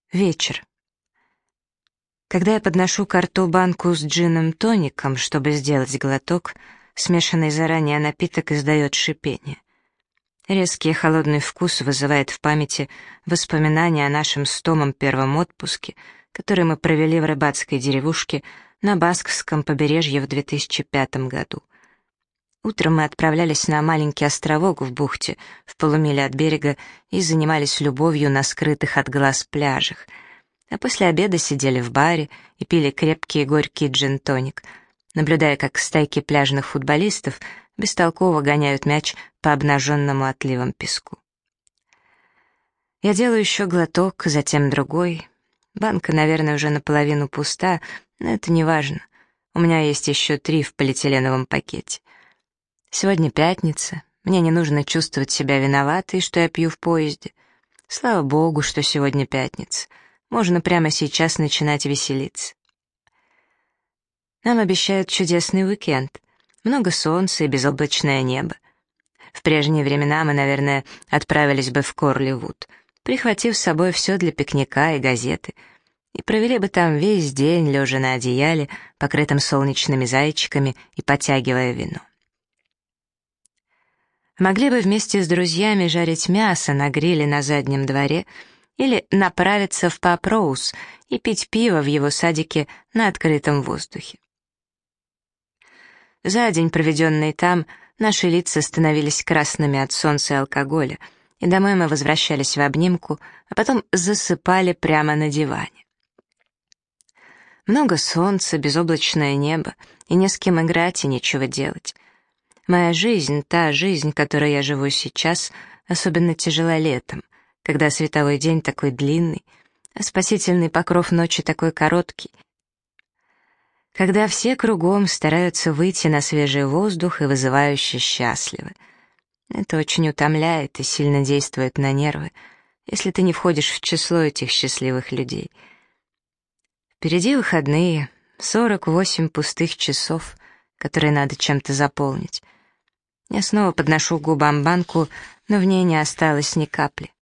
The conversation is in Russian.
Вечер. Когда я подношу ко рту банку с джином-тоником, чтобы сделать глоток, смешанный заранее напиток издает шипение. Резкий холодный вкус вызывает в памяти воспоминания о нашем с Томом первом отпуске, который мы провели в рыбацкой деревушке на Баскском побережье в 2005 году. Утром мы отправлялись на маленький островок в бухте, в полумиле от берега, и занимались любовью на скрытых от глаз пляжах. А после обеда сидели в баре и пили крепкий и горький джин-тоник, наблюдая, как стайки пляжных футболистов бестолково гоняют мяч по обнаженному отливам песку. Я делаю еще глоток, затем другой. Банка, наверное, уже наполовину пуста, но это не важно. У меня есть еще 3 в полиэтиленовом пакете. Сегодня пятница, мне не нужно чувствовать себя виноватой, что я пью в поезде. Слава богу, что сегодня пятница. Можно прямо сейчас начинать веселиться. Нам обещают чудесный уикенд. Много солнца и безоблачное небо. В прежние времена мы, наверное, отправились бы в Корливуд, прихватив с собой все для пикника и газеты, и провели бы там весь день, лежа на одеяле, покрытым солнечными зайчиками и потягивая вино. Могли бы вместе с друзьями жарить мясо на гриле на заднем дворе или направиться в Паб Роуз и пить пиво в его садике на открытом воздухе. За день, проведенный там, наши лица становились красными от солнца и алкоголя, и домой мы возвращались в обнимку, а потом засыпали прямо на диване. Много солнца, безоблачное небо, и не с кем играть и нечего делать. Моя жизнь, та жизнь, которой я живу сейчас, особенно тяжела летом, когда световой день такой длинный, а спасительный покров ночи такой короткий, когда все кругом стараются выйти на свежий воздух и вызывающе счастливы. Это очень утомляет и сильно действует на нервы, если ты не входишь в число этих счастливых людей. Впереди выходные, 48 пустых часов, которые надо чем-то заполнить. Я снова подношу к губам банку, но в ней не осталось ни капли.